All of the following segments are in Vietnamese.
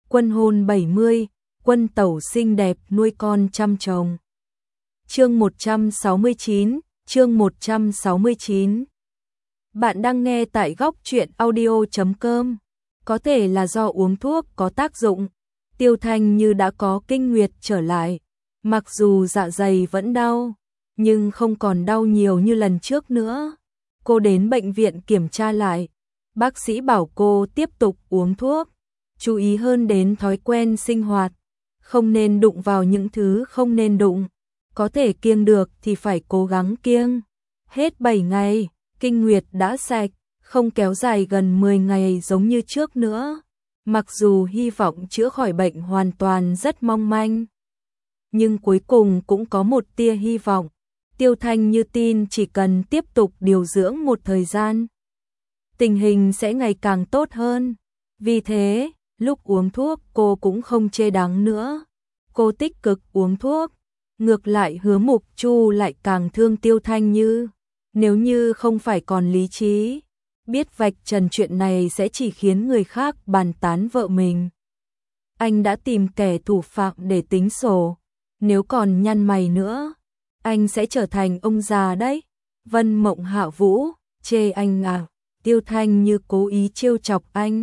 Quân hôn 70, quân tẩu xinh đẹp nuôi con chăm chồng. Chương 169, chương 169. Bạn đang nghe tại góc truyện audio.com. Có thể là do uống thuốc có tác dụng, Tiêu Thanh như đã có kinh nguyệt trở lại. Mặc dù dạ dày vẫn đau, nhưng không còn đau nhiều như lần trước nữa. Cô đến bệnh viện kiểm tra lại. Bác sĩ bảo cô tiếp tục uống thuốc, chú ý hơn đến thói quen sinh hoạt, không nên đụng vào những thứ không nên đụng. Có thể kiêng được thì phải cố gắng kiêng. Hết 7 ngày, kinh nguyệt đã sạch, không kéo dài gần 10 ngày giống như trước nữa. Mặc dù hy vọng chữa khỏi bệnh hoàn toàn rất mong manh, nhưng cuối cùng cũng có một tia hy vọng. Tiêu Thanh như tin chỉ cần tiếp tục điều dưỡng một thời gian, tình hình sẽ ngày càng tốt hơn. Vì thế, lúc uống thuốc cô cũng không chê đắng nữa. Cô tích cực uống thuốc. Ngược lại Hứa Mục Chu lại càng thương Tiêu Thanh Như. Nếu như không phải còn lý trí, biết vạch trần chuyện này sẽ chỉ khiến người khác bàn tán vợ mình. Anh đã tìm kẻ thủ phạm để tính sổ. Nếu còn nhăn mày nữa, anh sẽ trở thành ông già đấy. Vân Mộng Hạ Vũ, chê anh à? Tiêu Thanh Như cố ý trêu chọc anh.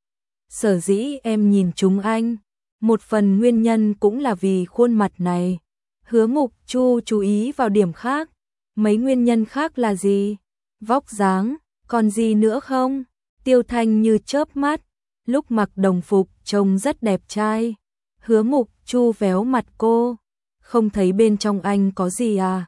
Sở dĩ em nhìn chúng anh, một phần nguyên nhân cũng là vì khuôn mặt này. Hứa Mục Chu chú ý vào điểm khác. Mấy nguyên nhân khác là gì? Vóc dáng, còn gì nữa không? Tiêu Thanh Như chớp mắt, lúc mặc đồng phục trông rất đẹp trai. Hứa Mục Chu véo mặt cô, không thấy bên trong anh có gì à?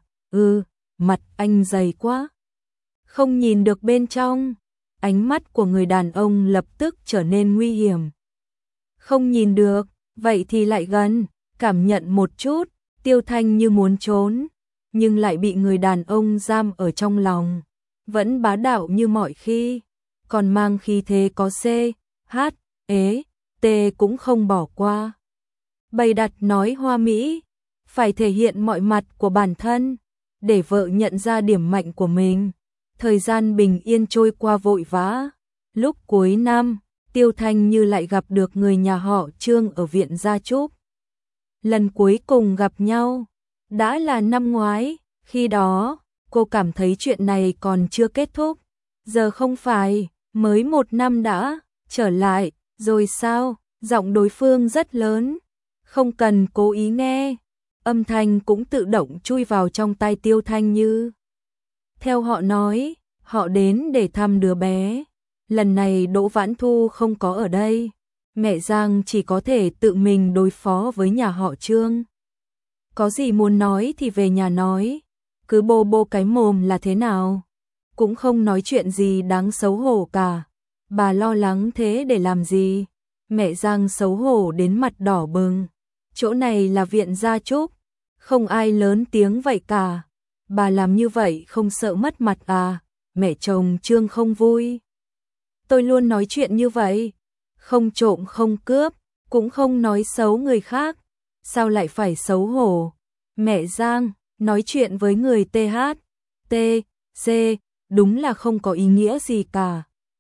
Mặt anh dày quá, không nhìn được bên trong. Ánh mắt của người đàn ông lập tức trở nên nguy hiểm. Không nhìn được, vậy thì lại gần, cảm nhận một chút. Tiêu Thanh Như muốn trốn, nhưng lại bị người đàn ông giam ở trong lòng. Vẫn bá đạo như mọi khi, còn mang khí thế có C, H, E, T cũng không bỏ qua. Bày đặt nói hoa mỹ, phải thể hiện mọi mặt của bản thân, để vợ nhận ra điểm mạnh của mình. Thời gian bình yên trôi qua vội vã. Lúc cuối năm, Tiêu Thanh Như lại gặp được người nhà họ Trương ở viện gia chúc. Lần cuối cùng gặp nhau đã là năm ngoái. Khi đó cô cảm thấy chuyện này còn chưa kết thúc. Giờ không phải mới 1 năm đã trở lại rồi sao? Giọng đối phương rất lớn, không cần cố ý nghe, âm thanh cũng tự động chui vào trong tai Tiêu Thanh Như. Theo họ nói, họ đến để thăm đứa bé. Lần này Đỗ Vãn Thu không có ở đây, mẹ Giang chỉ có thể tự mình đối phó với nhà họ Trương. Có gì muốn nói thì về nhà nói, cứ bô bô cái mồm là thế nào? Cũng không nói chuyện gì đáng xấu hổ cả. Bà lo lắng thế để làm gì? Mẹ Giang xấu hổ đến mặt đỏ bừng. Chỗ này là viện gia chúc, không ai lớn tiếng vậy cả. Bà làm như vậy không sợ mất mặt à? Mẹ chồng Trương không vui. Tôi luôn nói chuyện như vậy, không trộm không cướp, cũng không nói xấu người khác, sao lại phải xấu hổ? Mẹ Giang, nói chuyện với người TH, T, C, đúng là không có ý nghĩa gì cả.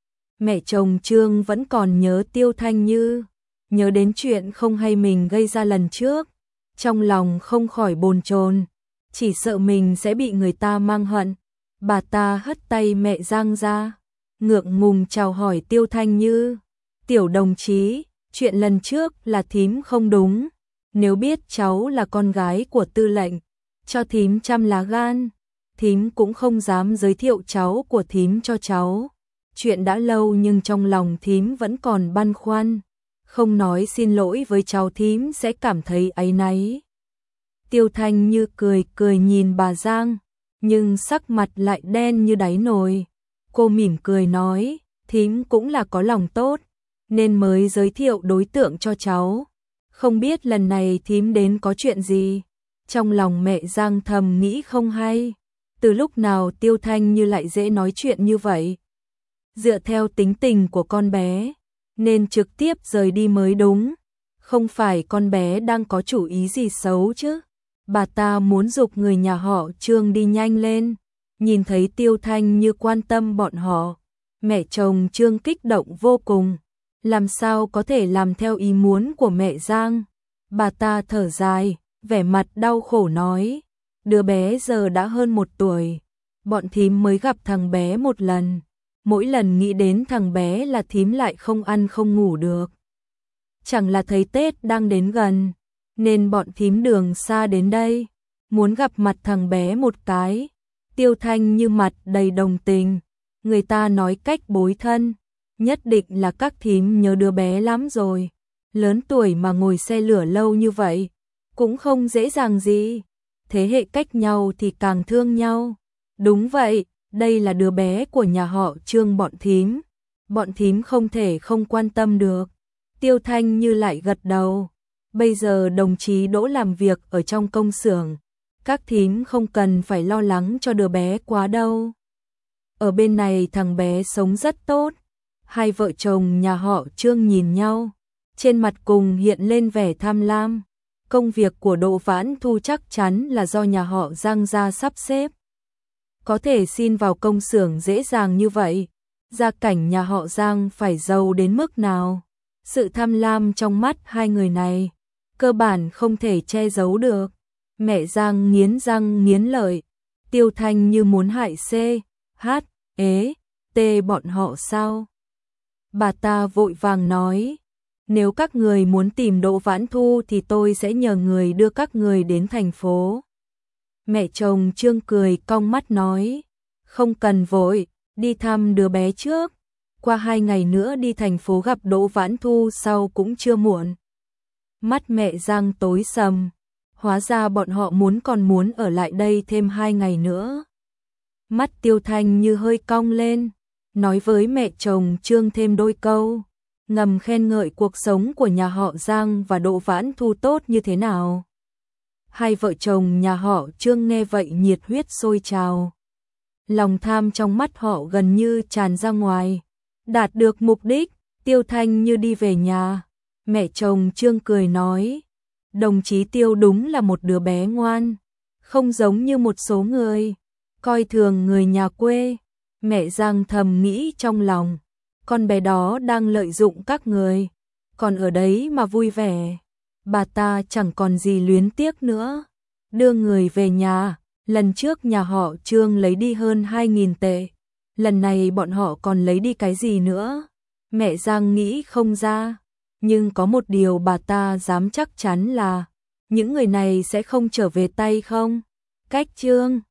Mẹ chồng Trương vẫn còn nhớ Tiêu Thanh Như, nhớ đến chuyện không hay mình gây ra lần trước, trong lòng không khỏi bồn chồn, chỉ sợ mình sẽ bị người ta mang hận. Bà ta hất tay mẹ Giang ra, ngượng ngùng chào hỏi Tiêu Thanh Như. Tiểu đồng chí, chuyện lần trước là thím không đúng. Nếu biết cháu là con gái của tư lệnh, cho thím trăm lá gan, thím cũng không dám giới thiệu cháu của thím cho cháu. Chuyện đã lâu nhưng trong lòng thím vẫn còn băn khoăn, không nói xin lỗi với cháu thím sẽ cảm thấy áy náy. Tiêu Thanh Như cười cười nhìn bà Giang, nhưng sắc mặt lại đen như đáy nồi. Cô mỉm cười nói, thím cũng là có lòng tốt, nên mới giới thiệu đối tượng cho cháu. Không biết lần này thím đến có chuyện gì? Trong lòng mẹ Giang thầm nghĩ không hay. Từ lúc nào Tiêu Thanh Như lại dễ nói chuyện như vậy? Dựa theo tính tình của con bé, nên trực tiếp rời đi mới đúng. Không phải con bé đang có chủ ý gì xấu chứ? Bà ta muốn giục người nhà họ Trương đi nhanh lên. Nhìn thấy Tiêu Thanh Như quan tâm bọn họ, mẹ chồng Trương kích động vô cùng. làm sao có thể làm theo ý muốn của mẹ Giang. Bà ta thở dài, vẻ mặt đau khổ nói, đứa bé giờ đã hơn 1 tuổi, bọn thím mới gặp thằng bé một lần, mỗi lần nghĩ đến thằng bé là thím lại không ăn không ngủ được. Chẳng là thấy Tết đang đến gần, nên bọn thím đường xa đến đây, muốn gặp mặt thằng bé một cái. Tiêu Thanh như mặt đầy đồng tình, người ta nói cách bối thân, nhất định là các thím nhớ đứa bé lắm rồi, lớn tuổi mà ngồi xe lửa lâu như vậy, cũng không dễ dàng gì, thế hệ cách nhau thì càng thương nhau. Đúng vậy, đây là đứa bé của nhà họ Trương bọn thím không thể không quan tâm được. Tiêu Thanh như lại gật đầu, bây giờ đồng chí Đỗ làm việc ở trong công xưởng, các thím không cần phải lo lắng cho đứa bé quá đâu. Ở bên này thằng bé sống rất tốt. Hai vợ chồng nhà họ Trương nhìn nhau, trên mặt cùng hiện lên vẻ tham lam. Công việc của Đỗ Vãn Thu chắc chắn là do nhà họ Giang gia sắp xếp. Có thể xin vào công xưởng dễ dàng như vậy, gia cảnh nhà họ Giang phải giàu đến mức nào. Sự tham lam trong mắt hai người này, cơ bản không thể che giấu được. Mẹ Giang nghiến răng nghiến lợi, Tiêu Thanh như muốn hại T bọn họ sao? Bà ta vội vàng nói, nếu các người muốn tìm Đỗ Vãn Thu thì tôi sẽ nhờ người đưa các người đến thành phố. Mẹ chồng Trương cười cong mắt nói, không cần vội, đi thăm đứa bé trước, qua 2 ngày nữa đi thành phố gặp Đỗ Vãn Thu sau cũng chưa muộn. Mắt mẹ Giang tối sầm, hóa ra bọn họ còn muốn ở lại đây thêm 2 ngày nữa. Mắt Tiêu Thanh như hơi cong lên, nói với mẹ chồng Trương thêm đôi câu, ngầm khen ngợi cuộc sống của nhà họ Giang và Đỗ Vãn Thu tốt như thế nào. Hai vợ chồng nhà họ Trương nghe vậy nhiệt huyết sôi trào. Lòng tham trong mắt họ gần như tràn ra ngoài. Đạt được mục đích, Tiêu Thanh như đi về nhà. Mẹ chồng Trương cười nói, đồng chí Tiêu đúng là một đứa bé ngoan, không giống như một số người coi thường người nhà quê. Mẹ Giang thầm nghĩ trong lòng, con bé đó đang lợi dụng các người, còn ở đấy mà vui vẻ. Bà ta chẳng còn gì luyến tiếc nữa, đưa người về nhà. Lần trước nhà họ Trương lấy đi hơn 2.000 tệ, lần này bọn họ còn lấy đi cái gì nữa? Mẹ Giang nghĩ không ra, nhưng có một điều bà ta dám chắc chắn là những người này sẽ không trở về tay không. Cách Trương